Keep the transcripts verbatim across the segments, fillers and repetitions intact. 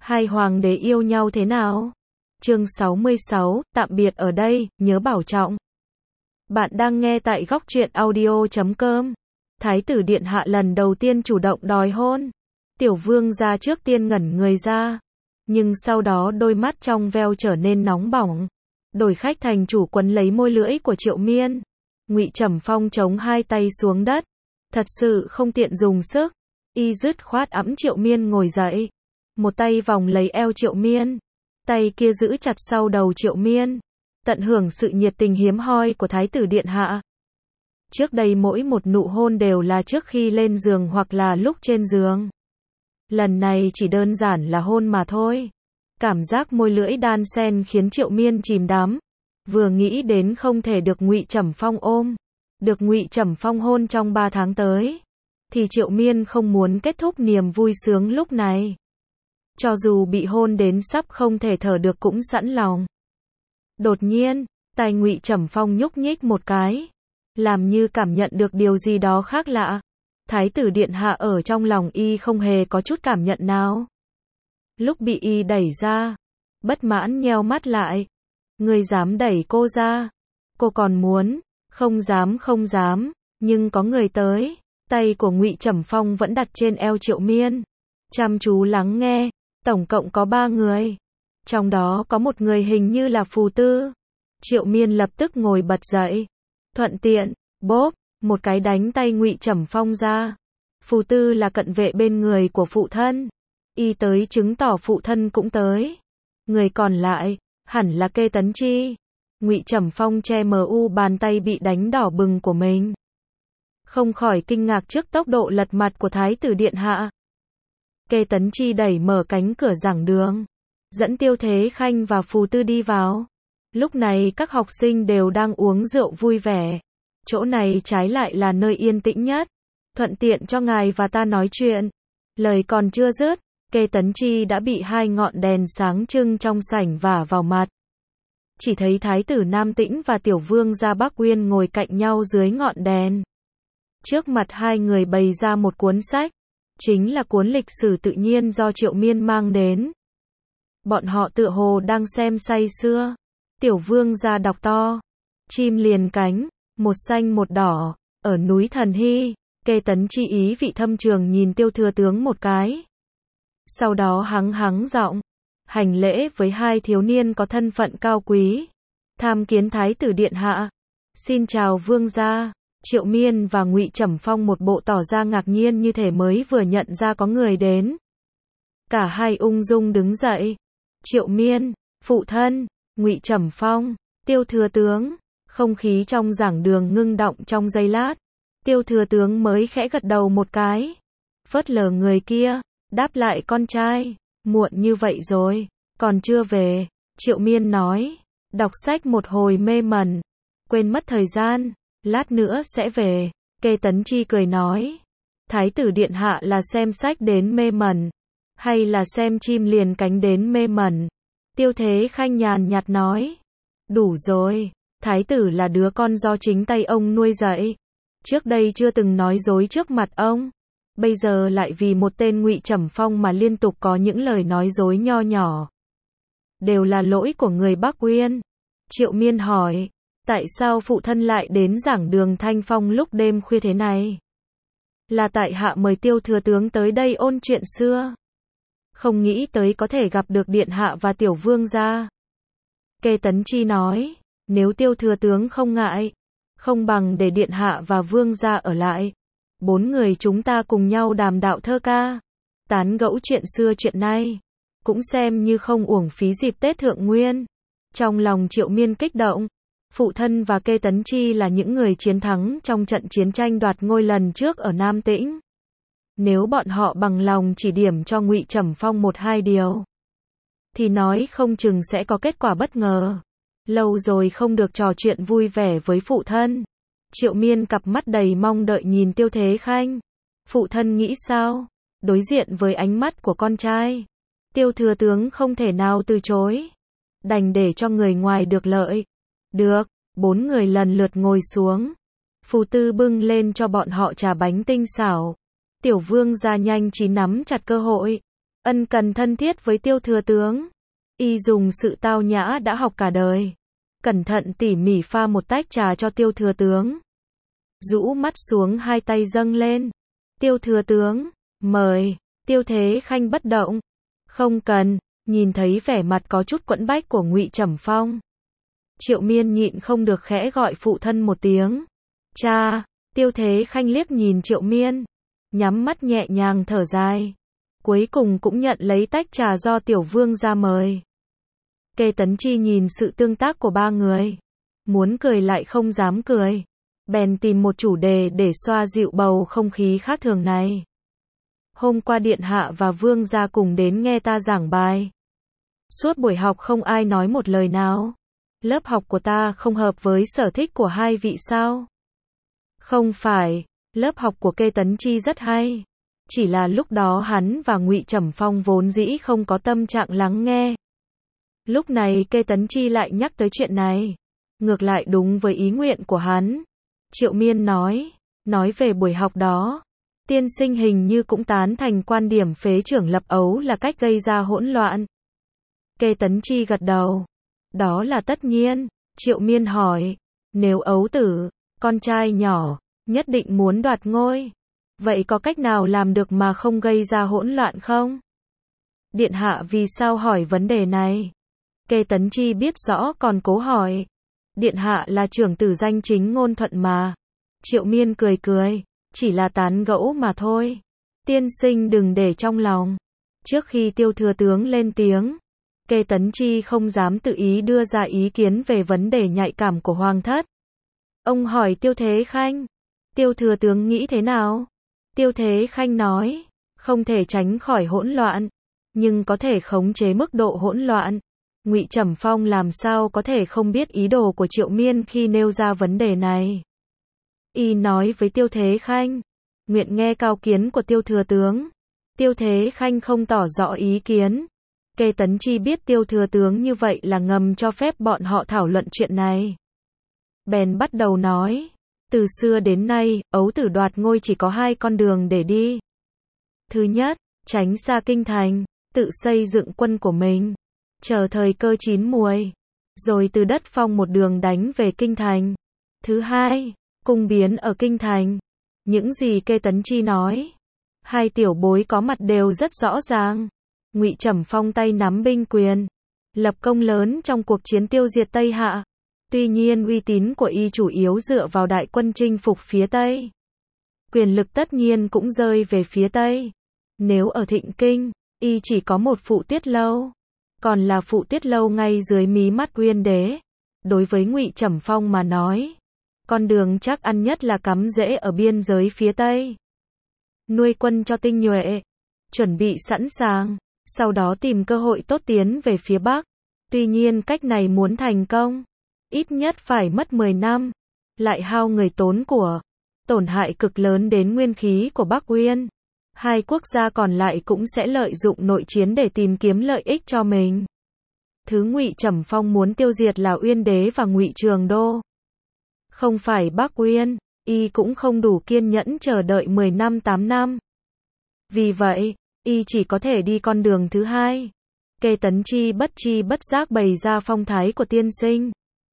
Hai hoàng đế yêu nhau thế nào? Chương sáu mươi sáu, tạm biệt ở đây, nhớ bảo trọng. Bạn đang nghe tại góc truyện audio chấm com. Thái tử điện hạ lần đầu tiên chủ động đòi hôn. Tiểu vương gia trước tiên ngẩn người ra, nhưng sau đó đôi mắt trong veo trở nên nóng bỏng. Đổi khách thành chủ quấn lấy môi lưỡi của Triệu Miên. Ngụy Trầm Phong chống hai tay xuống đất, thật sự không tiện dùng sức, y dứt khoát ẵm Triệu Miên ngồi dậy, một tay vòng lấy eo Triệu Miên, tay kia giữ chặt sau đầu Triệu Miên, tận hưởng sự nhiệt tình hiếm hoi của Thái tử điện hạ. Trước đây mỗi một nụ hôn đều là trước khi lên giường hoặc là lúc trên giường. Lần này chỉ đơn giản là hôn mà thôi. Cảm giác môi lưỡi đan sen khiến Triệu Miên chìm đắm. Vừa nghĩ đến không thể được Ngụy Trầm Phong ôm, được Ngụy Trầm Phong hôn trong ba tháng tới, thì Triệu Miên không muốn kết thúc niềm vui sướng lúc này. Cho dù bị hôn đến sắp không thể thở được cũng sẵn lòng. Đột nhiên, tai Ngụy Trầm Phong nhúc nhích một cái, làm như cảm nhận được điều gì đó khác lạ. Thái tử điện hạ ở trong lòng y không hề có chút cảm nhận nào. Lúc bị y đẩy ra, bất mãn nheo mắt lại. Ngươi dám đẩy cô ra? Cô còn muốn? Không dám không dám, nhưng có người tới. Tay của Ngụy Trầm Phong vẫn đặt trên eo Triệu Miên, chăm chú lắng nghe. Tổng cộng có ba người, trong đó có một người hình như là Phù Tư. Triệu Miên lập tức ngồi bật dậy, thuận tiện, bóp, một cái đánh tay Ngụy Trầm Phong ra. Phù Tư là cận vệ bên người của phụ thân, y tới chứng tỏ phụ thân cũng tới. Người còn lại, hẳn là Kê Tấn Chi. Ngụy Trầm Phong che mờ u bàn tay bị đánh đỏ bừng của mình, không khỏi kinh ngạc trước tốc độ lật mặt của Thái tử điện hạ. Kê Tấn Chi đẩy mở cánh cửa giảng đường, dẫn Tiêu Thế Khanh và Phù Tư đi vào. Lúc này các học sinh đều đang uống rượu vui vẻ. Chỗ này trái lại là nơi yên tĩnh nhất, thuận tiện cho ngài và ta nói chuyện. Lời còn chưa dứt, Kê Tấn Chi đã bị hai ngọn đèn sáng trưng trong sảnh vả vào mặt. Chỉ thấy Thái tử Nam Tĩnh và Tiểu vương gia Bắc Uyên ngồi cạnh nhau dưới ngọn đèn. Trước mặt hai người bày ra một cuốn sách, chính là cuốn lịch sử tự nhiên do Triệu Miên mang đến. Bọn họ tựa hồ đang xem say sưa. Tiểu vương gia đọc to: chim liền cánh, một xanh một đỏ, ở núi Thần Hy. Kê Tấn Chi ý vị thâm trường nhìn Tiêu thừa tướng một cái. Sau đó hắng hắng giọng, hành lễ với hai thiếu niên có thân phận cao quý. Tham kiến Thái tử điện hạ. Xin chào vương gia. Triệu Miên và Ngụy Trầm Phong một bộ tỏ ra ngạc nhiên như thể mới vừa nhận ra có người đến. Cả hai ung dung đứng dậy. Triệu Miên, phụ thân, Ngụy Trầm Phong, Tiêu thừa tướng. Không khí trong giảng đường ngưng động trong giây lát. Tiêu thừa tướng mới khẽ gật đầu một cái, phớt lờ người kia, đáp lại con trai: muộn như vậy rồi, còn chưa về. Triệu Miên nói: đọc sách một hồi mê mẩn, quên mất thời gian, lát nữa sẽ về. Kê Tấn Chi cười nói: Thái tử điện hạ là xem sách đến mê mẩn, hay là xem chim liền cánh đến mê mẩn? Tiêu Thế Khanh nhàn nhạt nói: đủ rồi, thái tử là đứa con do chính tay ông nuôi dạy. Trước đây chưa từng nói dối trước mặt ông, bây giờ lại vì một tên Ngụy Trầm Phong mà liên tục có những lời nói dối nho nhỏ. Đều là lỗi của người Bắc Uyên. Triệu Miên hỏi: tại sao phụ thân lại đến giảng đường Thanh Phong lúc đêm khuya thế này? Là tại hạ mời Tiêu thừa tướng tới đây ôn chuyện xưa, không nghĩ tới có thể gặp được điện hạ và Tiểu vương gia. Kê Tấn Chi nói: nếu Tiêu thừa tướng không ngại, không bằng để điện hạ và vương gia ở lại. Bốn người chúng ta cùng nhau đàm đạo thơ ca, tán gẫu chuyện xưa chuyện nay, cũng xem như không uổng phí dịp Tết Thượng Nguyên. Trong lòng Triệu Miên kích động. Phụ thân và Kê Tấn Chi là những người chiến thắng trong trận chiến tranh đoạt ngôi lần trước ở Nam Tĩnh. Nếu bọn họ bằng lòng chỉ điểm cho Ngụy Trầm Phong một hai điều, thì nói không chừng sẽ có kết quả bất ngờ. Lâu rồi không được trò chuyện vui vẻ với phụ thân. Triệu Miên cặp mắt đầy mong đợi nhìn Tiêu Thế Khanh. Phụ thân nghĩ sao? Đối diện với ánh mắt của con trai, Tiêu thừa tướng không thể nào từ chối, đành để cho người ngoài được lợi. Được, bốn người lần lượt ngồi xuống. Phù Tư bưng lên cho bọn họ trà bánh tinh xảo. Tiểu vương gia nhanh trí nắm chặt cơ hội. ân cần thân thiết với Tiêu thừa tướng. Y dùng sự tao nhã đã học cả đời, cẩn thận tỉ mỉ pha một tách trà cho Tiêu thừa tướng. Rũ mắt xuống, hai tay dâng lên. Tiêu thừa tướng, mời. Tiêu Thế Khanh bất động. Không cần. Nhìn thấy vẻ mặt có chút quẫn bách của Ngụy Trầm Phong, Triệu Miên nhịn không được khẽ gọi phụ thân một tiếng. Cha. Tiêu Thế Khanh liếc nhìn Triệu Miên, nhắm mắt nhẹ nhàng thở dài, cuối cùng cũng nhận lấy tách trà do tiểu vương ra mời. Kê Tấn Chi nhìn sự tương tác của ba người, muốn cười lại không dám cười, bèn tìm một chủ đề để xoa dịu bầu không khí khác thường này. Hôm qua điện hạ và vương gia cùng đến nghe ta giảng bài. Suốt buổi học không ai nói một lời nào. Lớp học của ta không hợp với sở thích của hai vị sao? Không phải, lớp học của Kê Tấn Chi rất hay. Chỉ là lúc đó hắn và Ngụy Trầm Phong vốn dĩ không có tâm trạng lắng nghe. Lúc này Kê Tấn Chi lại nhắc tới chuyện này, ngược lại đúng với ý nguyện của hắn. Triệu Miên nói, nói về buổi học đó, tiên sinh hình như cũng tán thành quan điểm phế trưởng lập ấu là cách gây ra hỗn loạn. Kê Tấn Chi gật đầu. Đó là tất nhiên. Triệu Miên hỏi, nếu ấu tử, con trai nhỏ, nhất định muốn đoạt ngôi, vậy có cách nào làm được mà không gây ra hỗn loạn không? Điện hạ vì sao hỏi vấn đề này? Kê Tấn Chi biết rõ còn cố hỏi. Điện hạ là trưởng tử danh chính ngôn thuận mà. Triệu Miên cười cười, chỉ là tán gẫu mà thôi. Tiên sinh đừng để trong lòng. Trước khi Tiêu thừa tướng lên tiếng, Kê Tấn Chi không dám tự ý đưa ra ý kiến về vấn đề nhạy cảm của hoàng thất. Ông hỏi Tiêu Thế Khanh, Tiêu thừa tướng nghĩ thế nào? Tiêu Thế Khanh nói, không thể tránh khỏi hỗn loạn, nhưng có thể khống chế mức độ hỗn loạn. Ngụy Trầm Phong làm sao có thể không biết ý đồ của Triệu Miên khi nêu ra vấn đề này. Y nói với Tiêu Thế Khanh, nguyện nghe cao kiến của Tiêu thừa tướng. Tiêu Thế Khanh không tỏ rõ ý kiến. Kê Tấn Chi biết Tiêu thừa tướng như vậy là ngầm cho phép bọn họ thảo luận chuyện này. Bèn bắt đầu nói, từ xưa đến nay, ấu tử đoạt ngôi chỉ có hai con đường để đi. Thứ nhất, tránh xa kinh thành, tự xây dựng quân của mình, chờ thời cơ chín muồi, rồi từ đất phong một đường đánh về kinh thành. Thứ hai, cung biến ở kinh thành. Những gì Kê Tấn Chi nói, hai tiểu bối có mặt đều rất rõ ràng. Ngụy Trầm Phong tay nắm binh quyền, lập công lớn trong cuộc chiến tiêu diệt Tây Hạ. Tuy nhiên uy tín của y chủ yếu dựa vào đại quân chinh phục phía Tây. Quyền lực tất nhiên cũng rơi về phía Tây. Nếu ở Thịnh Kinh, y chỉ có một Phụ Tuyết Lâu, còn là Phụ Tuyết Lâu ngay dưới mí mắt Uyên Đế. Đối với Ngụy Trầm Phong mà nói, con đường chắc ăn nhất là cắm rễ ở biên giới phía Tây. Nuôi quân cho tinh nhuệ, chuẩn bị sẵn sàng, sau đó tìm cơ hội tốt tiến về phía Bắc. Tuy nhiên cách này muốn thành công, ít nhất phải mất mười năm, lại hao người tốn của, tổn hại cực lớn đến nguyên khí của Bắc Uyên. Hai quốc gia còn lại cũng sẽ lợi dụng nội chiến để tìm kiếm lợi ích cho mình. Thứ Ngụy Trầm Phong muốn tiêu diệt là Uyên Đế và Ngụy Trường Đô, không phải Bắc Uyên. Y cũng không đủ kiên nhẫn chờ đợi mười năm tám năm. Vì vậy, y chỉ có thể đi con đường thứ hai. Kê Tấn Chi bất chi bất giác bày ra phong thái của tiên sinh.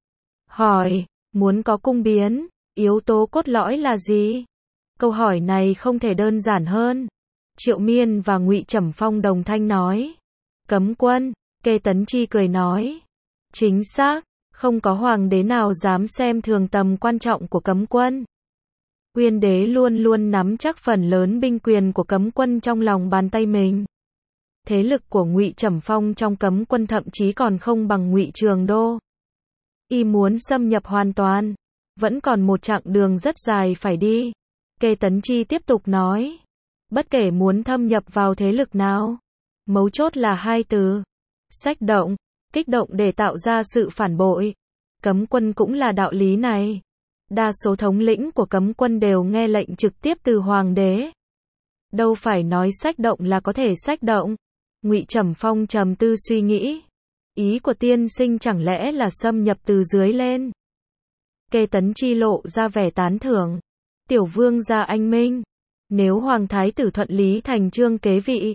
Hỏi, muốn có cung biến, yếu tố cốt lõi là gì? Câu hỏi này không thể đơn giản hơn. Triệu Miên và Ngụy Trầm Phong đồng thanh nói, cấm quân. Kê Tấn Chi cười nói, chính xác, không có hoàng đế nào dám xem thường tầm quan trọng của cấm quân. Uyên Đế luôn luôn nắm chắc phần lớn binh quyền của cấm quân trong lòng bàn tay mình. Thế lực của Ngụy Trầm Phong trong cấm quân thậm chí còn không bằng Ngụy Trường Đô. Y muốn xâm nhập hoàn toàn, vẫn còn một chặng đường rất dài phải đi. Kê Tấn Chi tiếp tục nói, bất kể muốn thâm nhập vào thế lực nào, mấu chốt là hai từ, xách động, kích động để tạo ra sự phản bội. Cấm quân cũng là đạo lý này. Đa số thống lĩnh của cấm quân đều nghe lệnh trực tiếp từ hoàng đế. Đâu phải nói xách động là có thể xách động. Ngụy Trầm Phong trầm tư suy nghĩ. Ý của tiên sinh chẳng lẽ là xâm nhập từ dưới lên? Kê Tấn Chi lộ ra vẻ tán thưởng. Tiểu vương gia anh minh. Nếu hoàng thái tử thuận lý thành chương kế vị,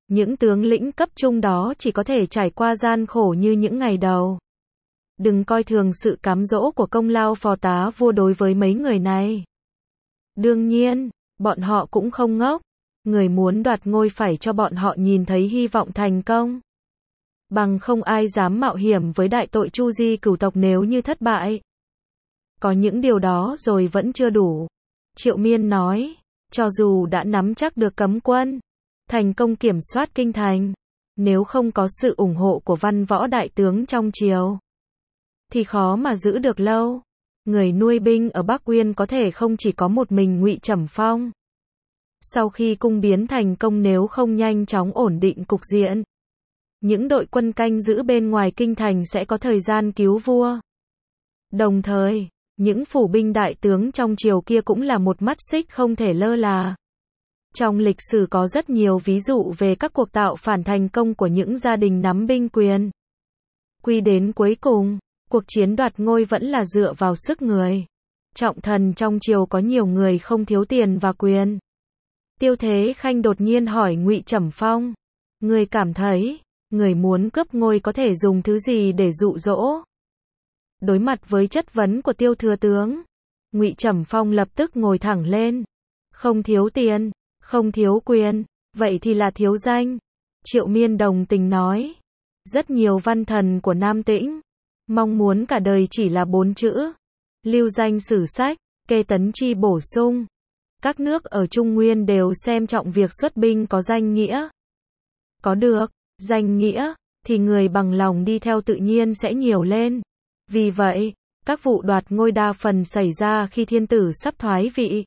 Những tướng lĩnh cấp trung đó chỉ có thể trải qua gian khổ như những ngày đầu. Đừng coi thường sự cám dỗ của công lao phò tá vua đối với mấy người này. Đương nhiên, bọn họ cũng không ngốc. Người muốn đoạt ngôi phải cho bọn họ nhìn thấy hy vọng thành công. Bằng không ai dám mạo hiểm với đại tội chu di cửu tộc nếu như thất bại. Có những điều đó rồi vẫn chưa đủ. Triệu Miên nói, cho dù đã nắm chắc được cấm quân, thành công kiểm soát kinh thành, nếu không có sự ủng hộ của văn võ đại tướng trong triều, thì khó mà giữ được lâu. Người nuôi binh ở Bắc Uyên có thể không chỉ có một mình Ngụy Trầm Phong. Sau khi cung biến thành công nếu không nhanh chóng ổn định cục diện, những đội quân canh giữ bên ngoài kinh thành sẽ có thời gian cứu vua. Đồng thời, những phủ binh đại tướng trong triều kia cũng là một mắt xích không thể lơ là. Trong lịch sử có rất nhiều ví dụ về các cuộc tạo phản thành công của những gia đình nắm binh quyền. Quy đến cuối cùng, cuộc chiến đoạt ngôi vẫn là dựa vào sức người. Trọng thần trong triều có nhiều người không thiếu tiền và quyền. Tiêu Thế Khanh đột nhiên hỏi Ngụy Trầm Phong, người cảm thấy, người muốn cướp ngôi có thể dùng thứ gì để dụ dỗ? Đối mặt với chất vấn của Tiêu thừa tướng, Ngụy Trầm Phong lập tức ngồi thẳng lên. Không thiếu tiền, không thiếu quyền, vậy thì là thiếu danh. Triệu Miên đồng tình nói, rất nhiều văn thần của Nam Tĩnh mong muốn cả đời chỉ là bốn chữ: lưu danh sử sách. Kê Tấn Chi bổ sung, các nước ở Trung Nguyên đều xem trọng việc xuất binh có danh nghĩa. Có được danh nghĩa thì người bằng lòng đi theo tự nhiên sẽ nhiều lên. Vì vậy, các vụ đoạt ngôi đa phần xảy ra khi thiên tử sắp thoái vị.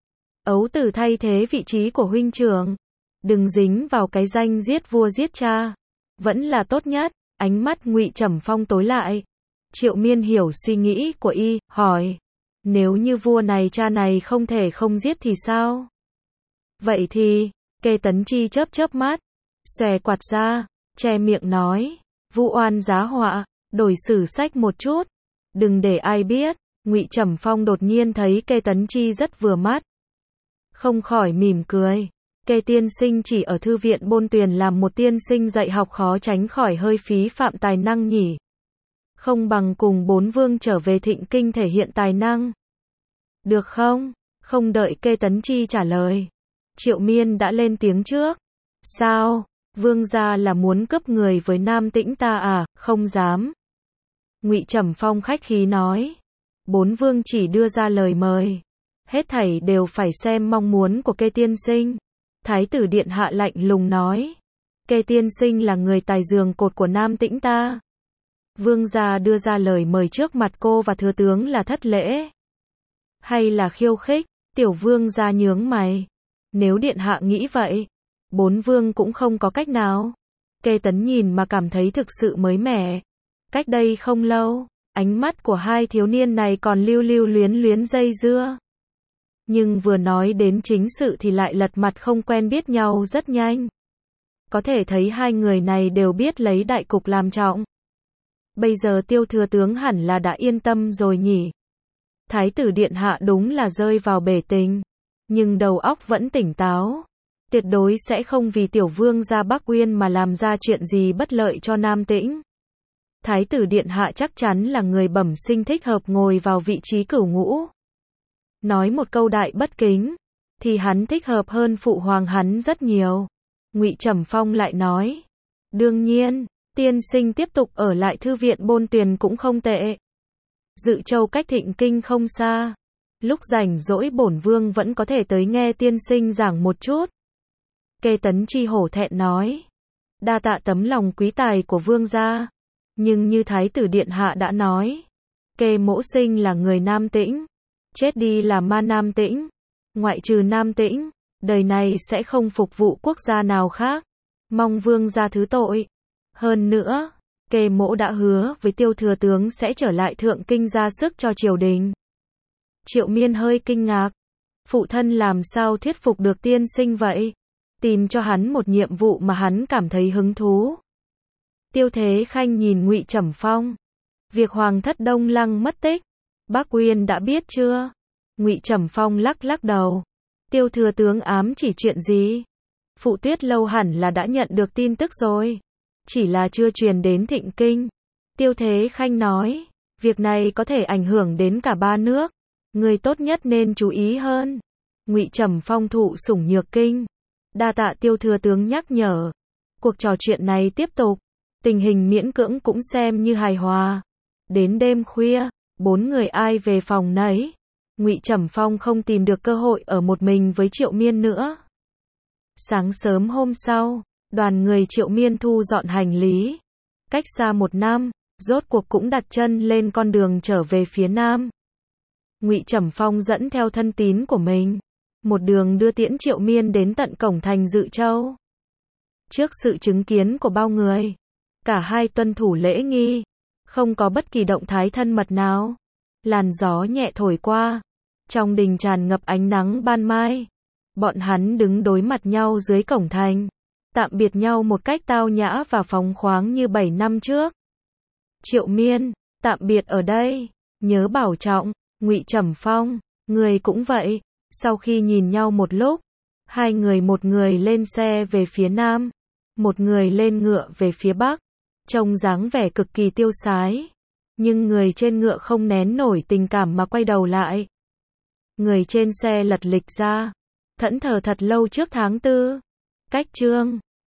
Ấu tử thay thế vị trí của huynh trưởng. Đừng dính vào cái danh giết vua giết cha. Vẫn là tốt nhất. Ánh mắt Ngụy Trầm Phong tối lại. Triệu Miên hiểu suy nghĩ của y, hỏi. Nếu như vua này cha này không thể không giết thì sao? Vậy thì, Kê Tấn Chi chớp chớp mắt, xòe quạt ra, che miệng nói. Vu oan giá họa, đổi sử sách một chút. Đừng để ai biết. Ngụy Trầm Phong đột nhiên thấy Kê Tấn Chi rất vừa mắt. Không khỏi mỉm cười. Kê tiên sinh chỉ ở thư viện Bôn Tuyền làm một tiên sinh dạy học khó tránh khỏi hơi phí phạm tài năng nhỉ. Không bằng cùng bốn vương trở về Thịnh Kinh thể hiện tài năng. Được không? Không đợi Kê Tấn Chi trả lời, Triệu Miên đã lên tiếng trước. Sao? Vương gia là muốn cướp người với Nam Tĩnh ta à? Không dám. Ngụy Trầm Phong khách khí nói. Bốn vương chỉ đưa ra lời mời. Hết thảy đều phải xem mong muốn của Kê tiên sinh. Thái tử điện hạ lạnh lùng nói. Kê tiên sinh là người tài giường cột của Nam Tĩnh ta. Vương gia đưa ra lời mời trước mặt cô và thừa tướng là thất lễ. Hay là khiêu khích? Tiểu vương gia nhướng mày. Nếu điện hạ nghĩ vậy, bốn vương cũng không có cách nào. Kê Tấn nhìn mà cảm thấy thực sự mới mẻ. Cách đây không lâu, ánh mắt của hai thiếu niên này còn lưu lưu luyến luyến dây dưa. Nhưng vừa nói đến chính sự thì lại lật mặt không quen biết nhau rất nhanh. Có thể thấy hai người này đều biết lấy đại cục làm trọng. Bây giờ Tiêu thừa tướng hẳn là đã yên tâm rồi nhỉ. Thái tử điện hạ đúng là rơi vào bể tình, nhưng đầu óc vẫn tỉnh táo. Tuyệt đối sẽ không vì tiểu vương ra Bắc Uyên mà làm ra chuyện gì bất lợi cho Nam Tĩnh. Thái tử điện hạ chắc chắn là người bẩm sinh thích hợp ngồi vào vị trí cửu ngũ. Nói một câu đại bất kính, thì hắn thích hợp hơn phụ hoàng hắn rất nhiều. Ngụy Trầm Phong lại nói. Đương nhiên, tiên sinh tiếp tục ở lại thư viện Bôn Tuyền cũng không tệ. Dự Châu cách Thịnh Kinh không xa. Lúc rảnh rỗi bổn vương vẫn có thể tới nghe tiên sinh giảng một chút. Kê Tấn Chi hổ thẹn nói. Đa tạ tấm lòng quý tài của vương gia. Nhưng như Thái tử điện hạ đã nói, Kê mỗ sinh là người Nam Tĩnh, chết đi là ma Nam Tĩnh. Ngoại trừ Nam Tĩnh, đời này sẽ không phục vụ quốc gia nào khác. Mong vương gia thứ tội. Hơn nữa, Kê mỗ đã hứa với Tiêu thừa tướng sẽ trở lại Thượng Kinh ra sức cho triều đình. Triệu Miên hơi kinh ngạc. Phụ thân làm sao thuyết phục được tiên sinh vậy? Tìm cho hắn một nhiệm vụ mà hắn cảm thấy hứng thú. Tiêu Thế Khanh nhìn Ngụy Trầm Phong. Việc hoàng thất Đông Lăng mất tích, Bắc Uyên đã biết chưa? Ngụy Trầm Phong lắc lắc đầu. Tiêu thừa tướng ám chỉ chuyện gì? Phụ Tuyết Lâu hẳn là đã nhận được tin tức rồi. Chỉ là chưa truyền đến Thịnh Kinh. Tiêu Thế Khanh nói, việc này có thể ảnh hưởng đến cả ba nước. Người tốt nhất nên chú ý hơn. Ngụy Trầm Phong thụ sủng nhược kinh. Đa tạ Tiêu thừa tướng nhắc nhở. Cuộc trò chuyện này tiếp tục. Tình hình miễn cưỡng cũng xem như hài hòa. Đến đêm khuya, bốn người ai về phòng nấy. Ngụy Trầm Phong không tìm được cơ hội ở một mình với Triệu Miên nữa. Sáng sớm hôm sau, đoàn người Triệu Miên thu dọn hành lý. Cách xa một năm, rốt cuộc cũng đặt chân lên con đường trở về phía nam. Ngụy Trầm Phong dẫn theo thân tín của mình, một đường đưa tiễn Triệu Miên đến tận cổng thành Dự Châu. Trước sự chứng kiến của bao người, cả hai tuân thủ lễ nghi, không có bất kỳ động thái thân mật nào. Làn gió nhẹ thổi qua, trong đình tràn ngập ánh nắng ban mai. Bọn hắn đứng đối mặt nhau dưới cổng thành, tạm biệt nhau một cách tao nhã và phóng khoáng như bảy năm trước. Triệu Miên, tạm biệt ở đây, nhớ bảo trọng. Ngụy Trầm Phong, người cũng vậy. Sau khi nhìn nhau một lúc, hai người một người lên xe về phía nam, một người lên ngựa về phía bắc, trông dáng vẻ cực kỳ tiêu sái. Nhưng người trên ngựa không nén nổi tình cảm mà quay đầu lại. Người trên xe lật lịch ra, thẫn thờ thật lâu trước tháng tư. Cách chương